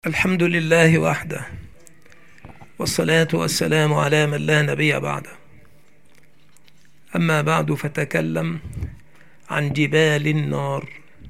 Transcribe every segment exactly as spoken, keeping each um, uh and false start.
الحمد لله وحده، والصلاة والسلام على من لا نبي بعده. أما بعد، فتكلم عن جبال النار.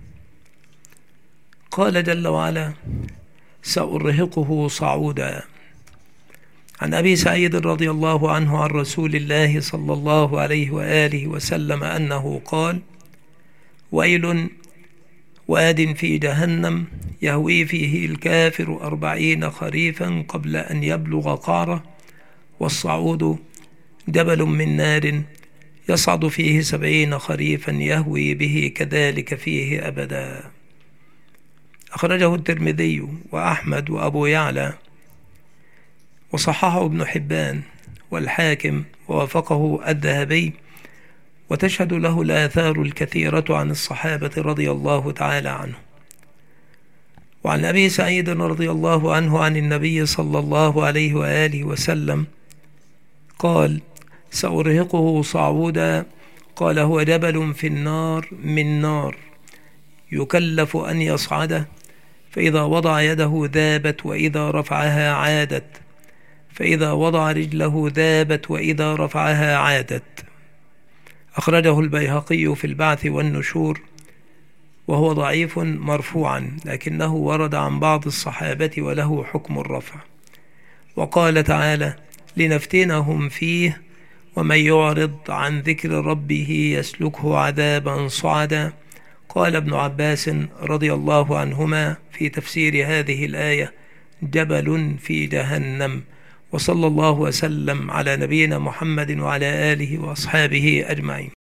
قال جل وعلا: سأرهقه صعودا. عن أبي سعيد رضي الله عنه عن رسول الله صلى الله عليه وآله وسلم أنه قال: ويل واد في جهنم يهوي فيه الكافر أربعين خريفا قبل أن يبلغ قعره، والصعود جبل من نار يصعد فيه سبعين خريفا يهوي به كذلك فيه أبدا. أخرجه الترمذي وأحمد وأبو يعلى، وصححه ابن حبان والحاكم، ووافقه الذهبي، وتشهد له الآثار الكثيرة عن الصحابة رضي الله تعالى عنه. وعن أبي سعيد رضي الله عنه عن النبي صلى الله عليه وآله وسلم قال: سأرهقه صعودا. قال: هو جبل في النار من نار يكلف أن يصعده، فإذا وضع يده ذابت، وإذا رفعها عادت، فإذا وضع رجله ذابت، وإذا رفعها عادت. أخرجه البيهقي في البعث والنشور، وهو ضعيف مرفوعا، لكنه ورد عن بعض الصحابة وله حكم الرفع. وقال تعالى: لنفتنهم فيه، ومن يعرض عن ذكر ربه يسلكه عذابا صعدا. قال ابن عباس رضي الله عنهما في تفسير هذه الآية: جبل في جهنم. وصلى الله وسلم على نبينا محمد وعلى آله وأصحابه أجمعين.